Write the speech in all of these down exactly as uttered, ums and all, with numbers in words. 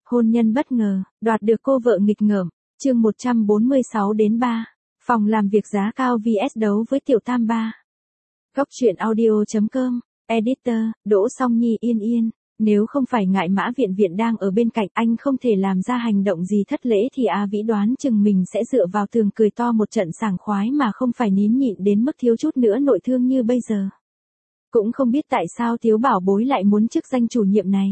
Hôn nhân bất ngờ, đoạt được cô vợ nghịch ngợm, chương một trăm bốn mươi sáu đến ba. Phòng làm việc giá cao vs đấu với tiểu tam ba. Góc truyện audio chấm com, Editor, Đỗ Song Nhi yên yên. Nếu không phải ngại Mã Viện Viện đang ở bên cạnh anh không thể làm ra hành động gì thất lễ thì A Vĩ đoán chừng mình sẽ dựa vào tường cười to một trận sảng khoái mà không phải nín nhịn đến mức thiếu chút nữa nội thương như bây giờ. Cũng không biết tại sao Tiếu Bảo Bối lại muốn chức danh chủ nhiệm này.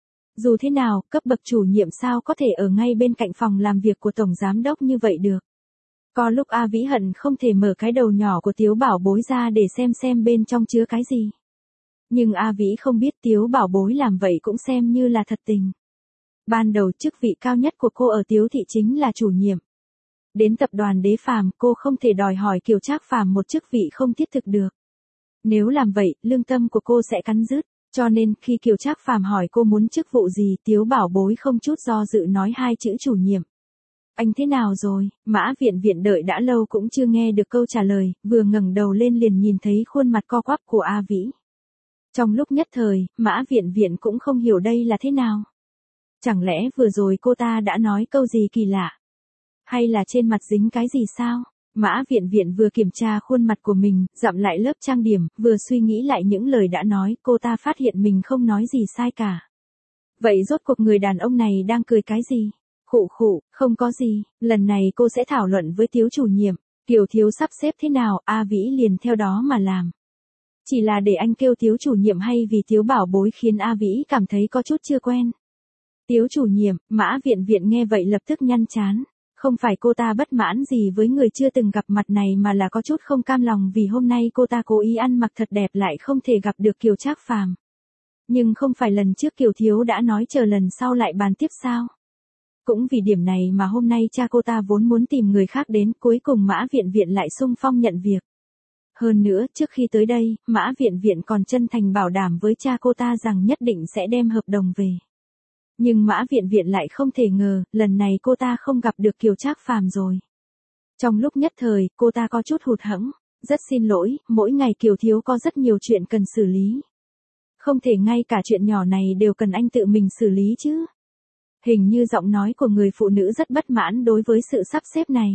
Dù thế nào, cấp bậc chủ nhiệm sao có thể ở ngay bên cạnh phòng làm việc của Tổng Giám Đốc như vậy được. Có lúc A Vĩ hận không thể mở cái đầu nhỏ của Tiếu Bảo Bối ra để xem xem bên trong chứa cái gì. Nhưng A Vĩ không biết Tiếu Bảo Bối làm vậy cũng xem như là thật tình. Ban đầu chức vị cao nhất của cô ở Tiếu thị chính là chủ nhiệm. Đến tập đoàn Đế Phàm cô không thể đòi hỏi Kiều Trác Phàm một chức vị không thiết thực được. Nếu làm vậy, lương tâm của cô sẽ cắn rứt. Cho nên khi Kiều Trác Phàm hỏi cô muốn chức vụ gì, Tiếu Bảo Bối không chút do dự nói hai chữ chủ nhiệm. Anh thế nào rồi? Mã Viện Viện đợi đã lâu cũng chưa nghe được câu trả lời, vừa ngẩng đầu lên liền nhìn thấy khuôn mặt co quắp của A Vĩ. Trong lúc nhất thời, Mã Viện Viện cũng không hiểu đây là thế nào. Chẳng lẽ vừa rồi cô ta đã nói câu gì kỳ lạ? Hay là trên mặt dính cái gì sao? Mã Viện Viện vừa kiểm tra khuôn mặt của mình, dặm lại lớp trang điểm, vừa suy nghĩ lại những lời đã nói, cô ta phát hiện mình không nói gì sai cả. Vậy rốt cuộc người đàn ông này đang cười cái gì? Khụ khụ, không có gì, lần này cô sẽ thảo luận với Tiếu chủ nhiệm, Kiều thiếu sắp xếp thế nào, A Vĩ liền theo đó mà làm. Chỉ là để anh kêu Tiếu chủ nhiệm hay vì Tiếu Bảo Bối khiến A Vĩ cảm thấy có chút chưa quen. Tiếu chủ nhiệm, Mã Viện Viện nghe vậy lập tức nhăn chán. Không phải cô ta bất mãn gì với người chưa từng gặp mặt này mà là có chút không cam lòng vì hôm nay cô ta cố ý ăn mặc thật đẹp lại không thể gặp được Kiều Trác Phàm. Nhưng không phải lần trước Kiều Thiếu đã nói chờ lần sau lại bàn tiếp sao? Cũng vì điểm này mà hôm nay cha cô ta vốn muốn tìm người khác đến, cuối cùng Mã Viện Viện lại xung phong nhận việc. Hơn nữa, trước khi tới đây, Mã Viện Viện còn chân thành bảo đảm với cha cô ta rằng nhất định sẽ đem hợp đồng về. Nhưng Mã Viện Viện lại không thể ngờ, lần này cô ta không gặp được Kiều Trác Phàm rồi. Trong lúc nhất thời, cô ta có chút hụt hẫng, rất xin lỗi, mỗi ngày Kiều Thiếu có rất nhiều chuyện cần xử lý. Không thể ngay cả chuyện nhỏ này đều cần anh tự mình xử lý chứ. Hình như giọng nói của người phụ nữ rất bất mãn đối với sự sắp xếp này.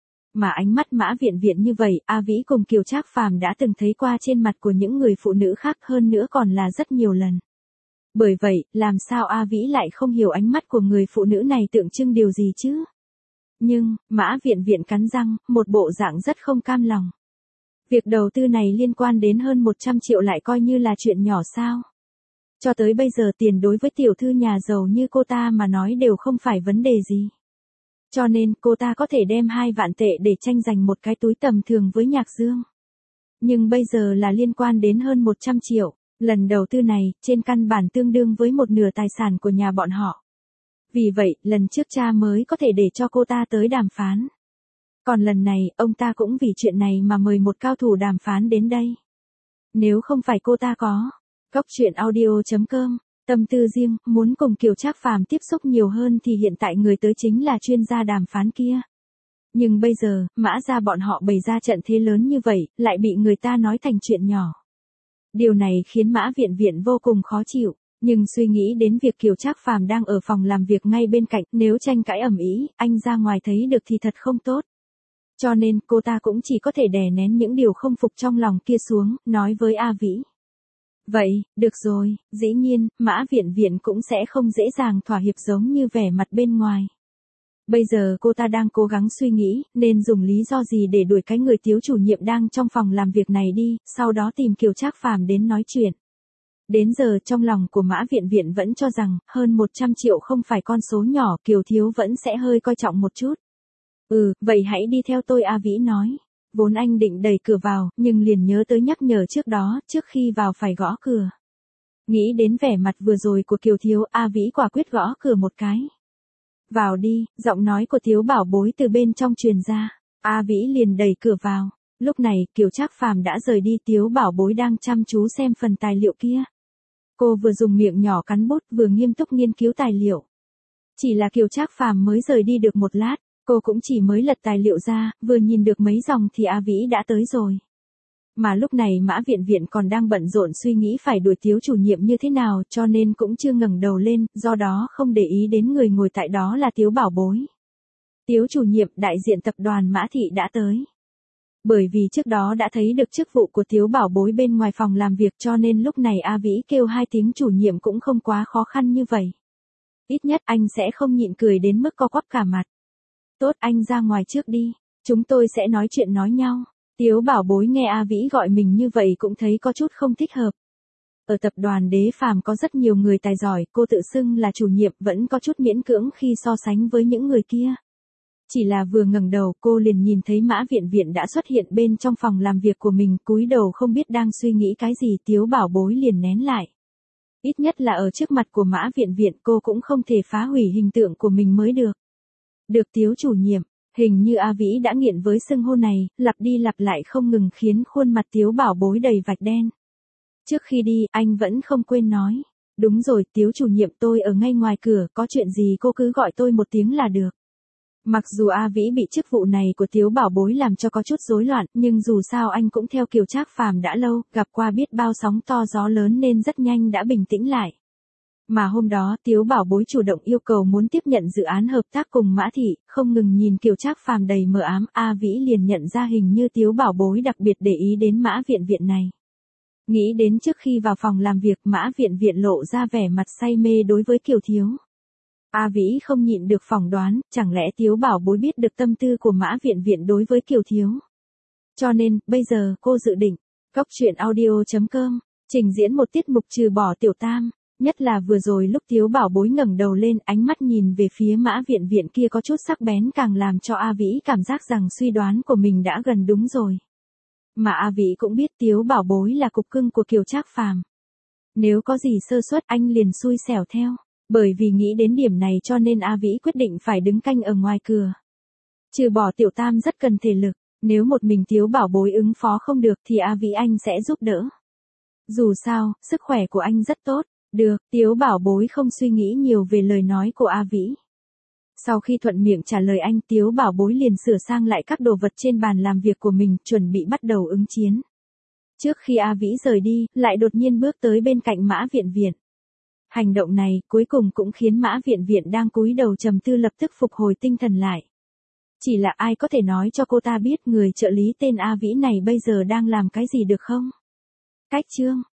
Mà ánh mắt Mã Viện Viện như vậy, A Vĩ cùng Kiều Trác Phàm đã từng thấy qua trên mặt của những người phụ nữ khác, hơn nữa còn là rất nhiều lần. Bởi vậy, làm sao A Vĩ lại không hiểu ánh mắt của người phụ nữ này tượng trưng điều gì chứ? Nhưng, Mã Viện Viện cắn răng, một bộ dạng rất không cam lòng. Việc đầu tư này liên quan đến hơn một trăm triệu lại coi như là chuyện nhỏ sao? Cho tới bây giờ tiền đối với tiểu thư nhà giàu như cô ta mà nói đều không phải vấn đề gì. Cho nên cô ta có thể đem hai vạn tệ để tranh giành một cái túi tầm thường với Nhạc Dương. Nhưng bây giờ là liên quan đến hơn một trăm triệu. Lần đầu tư này, trên căn bản tương đương với một nửa tài sản của nhà bọn họ. Vì vậy, lần trước cha mới có thể để cho cô ta tới đàm phán. Còn lần này, ông ta cũng vì chuyện này mà mời một cao thủ đàm phán đến đây. Nếu không phải cô ta có góc truyện audio chấm com, tâm tư riêng, muốn cùng Kiều Trác Phàm tiếp xúc nhiều hơn thì hiện tại người tới chính là chuyên gia đàm phán kia. Nhưng bây giờ, Mã gia bọn họ bày ra trận thế lớn như vậy, lại bị người ta nói thành chuyện nhỏ. Điều này khiến Mã Viện Viện vô cùng khó chịu, nhưng suy nghĩ đến việc Kiều Trác Phàm đang ở phòng làm việc ngay bên cạnh, nếu tranh cãi ầm ĩ, anh ra ngoài thấy được thì thật không tốt. Cho nên, cô ta cũng chỉ có thể đè nén những điều không phục trong lòng kia xuống, nói với A Vĩ. Vậy, được rồi, dĩ nhiên, Mã Viện Viện cũng sẽ không dễ dàng thỏa hiệp giống như vẻ mặt bên ngoài. Bây giờ cô ta đang cố gắng suy nghĩ, nên dùng lý do gì để đuổi cái người Tiếu chủ nhiệm đang trong phòng làm việc này đi, sau đó tìm Kiều Trác Phàm đến nói chuyện. Đến giờ trong lòng của Mã Viện Viện vẫn cho rằng, hơn một trăm triệu không phải con số nhỏ, Kiều Thiếu vẫn sẽ hơi coi trọng một chút. Ừ, vậy hãy đi theo tôi, A Vĩ nói. Vốn anh định đẩy cửa vào, nhưng liền nhớ tới nhắc nhở trước đó, trước khi vào phải gõ cửa. Nghĩ đến vẻ mặt vừa rồi của Kiều Thiếu, A Vĩ quả quyết gõ cửa một cái. Vào đi, giọng nói của Tiếu Bảo Bối từ bên trong truyền ra. A Vĩ liền đẩy cửa vào. Lúc này, Kiều Trác Phàm đã rời đi, Tiếu Bảo Bối đang chăm chú xem phần tài liệu kia. Cô vừa dùng miệng nhỏ cắn bút vừa nghiêm túc nghiên cứu tài liệu. Chỉ là Kiều Trác Phàm mới rời đi được một lát, cô cũng chỉ mới lật tài liệu ra, vừa nhìn được mấy dòng thì A Vĩ đã tới rồi. Mà lúc này Mã Viện Viện còn đang bận rộn suy nghĩ phải đuổi Tiếu chủ nhiệm như thế nào cho nên cũng chưa ngẩng đầu lên, do đó không để ý đến người ngồi tại đó là Tiếu Bảo Bối. Tiếu chủ nhiệm, đại diện tập đoàn Mã Thị đã tới. Bởi vì trước đó đã thấy được chức vụ của Tiếu Bảo Bối bên ngoài phòng làm việc cho nên lúc này A Vĩ kêu hai tiếng chủ nhiệm cũng không quá khó khăn như vậy. Ít nhất anh sẽ không nhịn cười đến mức co quắp cả mặt. Tốt, anh ra ngoài trước đi, chúng tôi sẽ nói chuyện nói nhau. Tiếu Bảo Bối nghe A Vĩ gọi mình như vậy cũng thấy có chút không thích hợp. Ở tập đoàn Đế Phàm có rất nhiều người tài giỏi, cô tự xưng là chủ nhiệm vẫn có chút miễn cưỡng khi so sánh với những người kia. Chỉ là vừa ngẩng đầu cô liền nhìn thấy Mã Viện Viện đã xuất hiện bên trong phòng làm việc của mình, cúi đầu không biết đang suy nghĩ cái gì. Tiếu Bảo Bối liền nén lại. Ít nhất là ở trước mặt của Mã Viện Viện cô cũng không thể phá hủy hình tượng của mình mới được. Được Tiếu chủ nhiệm, hình như A Vĩ đã nghiện với xưng hô này, lặp đi lặp lại không ngừng khiến khuôn mặt Tiếu Bảo Bối đầy vạch đen. Trước khi đi, anh vẫn không quên nói. Đúng rồi, Tiếu chủ nhiệm, tôi ở ngay ngoài cửa, có chuyện gì cô cứ gọi tôi một tiếng là được. Mặc dù A Vĩ bị chức vụ này của Tiếu Bảo Bối làm cho có chút rối loạn, nhưng dù sao anh cũng theo kiểu Trác Phàm đã lâu, gặp qua biết bao sóng to gió lớn nên rất nhanh đã bình tĩnh lại. Mà hôm đó Tiếu Bảo Bối chủ động yêu cầu muốn tiếp nhận dự án hợp tác cùng Mã Thị, không ngừng nhìn kiểu Trác Phàm đầy mờ ám, A Vĩ liền nhận ra hình như Tiếu Bảo Bối đặc biệt để ý đến Mã Viện Viện này. Nghĩ đến trước khi vào phòng làm việc Mã Viện Viện lộ ra vẻ mặt say mê đối với Kiều Thiếu. A Vĩ không nhịn được phỏng đoán, chẳng lẽ Tiếu Bảo Bối biết được tâm tư của Mã Viện Viện đối với Kiều Thiếu. Cho nên, bây giờ cô dự định, Cóc Truyện Audio chấm com, trình diễn một tiết mục trừ bỏ Tiểu Tam. Nhất là vừa rồi lúc Tiếu Bảo Bối ngẩng đầu lên, ánh mắt nhìn về phía Mã Viện Viện kia có chút sắc bén càng làm cho A Vĩ cảm giác rằng suy đoán của mình đã gần đúng rồi. Mà A Vĩ cũng biết Tiếu Bảo Bối là cục cưng của Kiều Trác Phàm. Nếu có gì sơ suất anh liền xui xẻo theo. Bởi vì nghĩ đến điểm này cho nên A Vĩ quyết định phải đứng canh ở ngoài cửa. Trừ bỏ Tiểu Tam rất cần thể lực, nếu một mình Tiếu Bảo Bối ứng phó không được thì A Vĩ anh sẽ giúp đỡ. Dù sao, sức khỏe của anh rất tốt. Được, Tiếu Bảo Bối không suy nghĩ nhiều về lời nói của A Vĩ. Sau khi thuận miệng trả lời anh, Tiếu Bảo Bối liền sửa sang lại các đồ vật trên bàn làm việc của mình, chuẩn bị bắt đầu ứng chiến. Trước khi A Vĩ rời đi, lại đột nhiên bước tới bên cạnh Mã Viện Viện. Hành động này, cuối cùng cũng khiến Mã Viện Viện đang cúi đầu trầm tư lập tức phục hồi tinh thần lại. Chỉ là ai có thể nói cho cô ta biết người trợ lý tên A Vĩ này bây giờ đang làm cái gì được không? Cách chương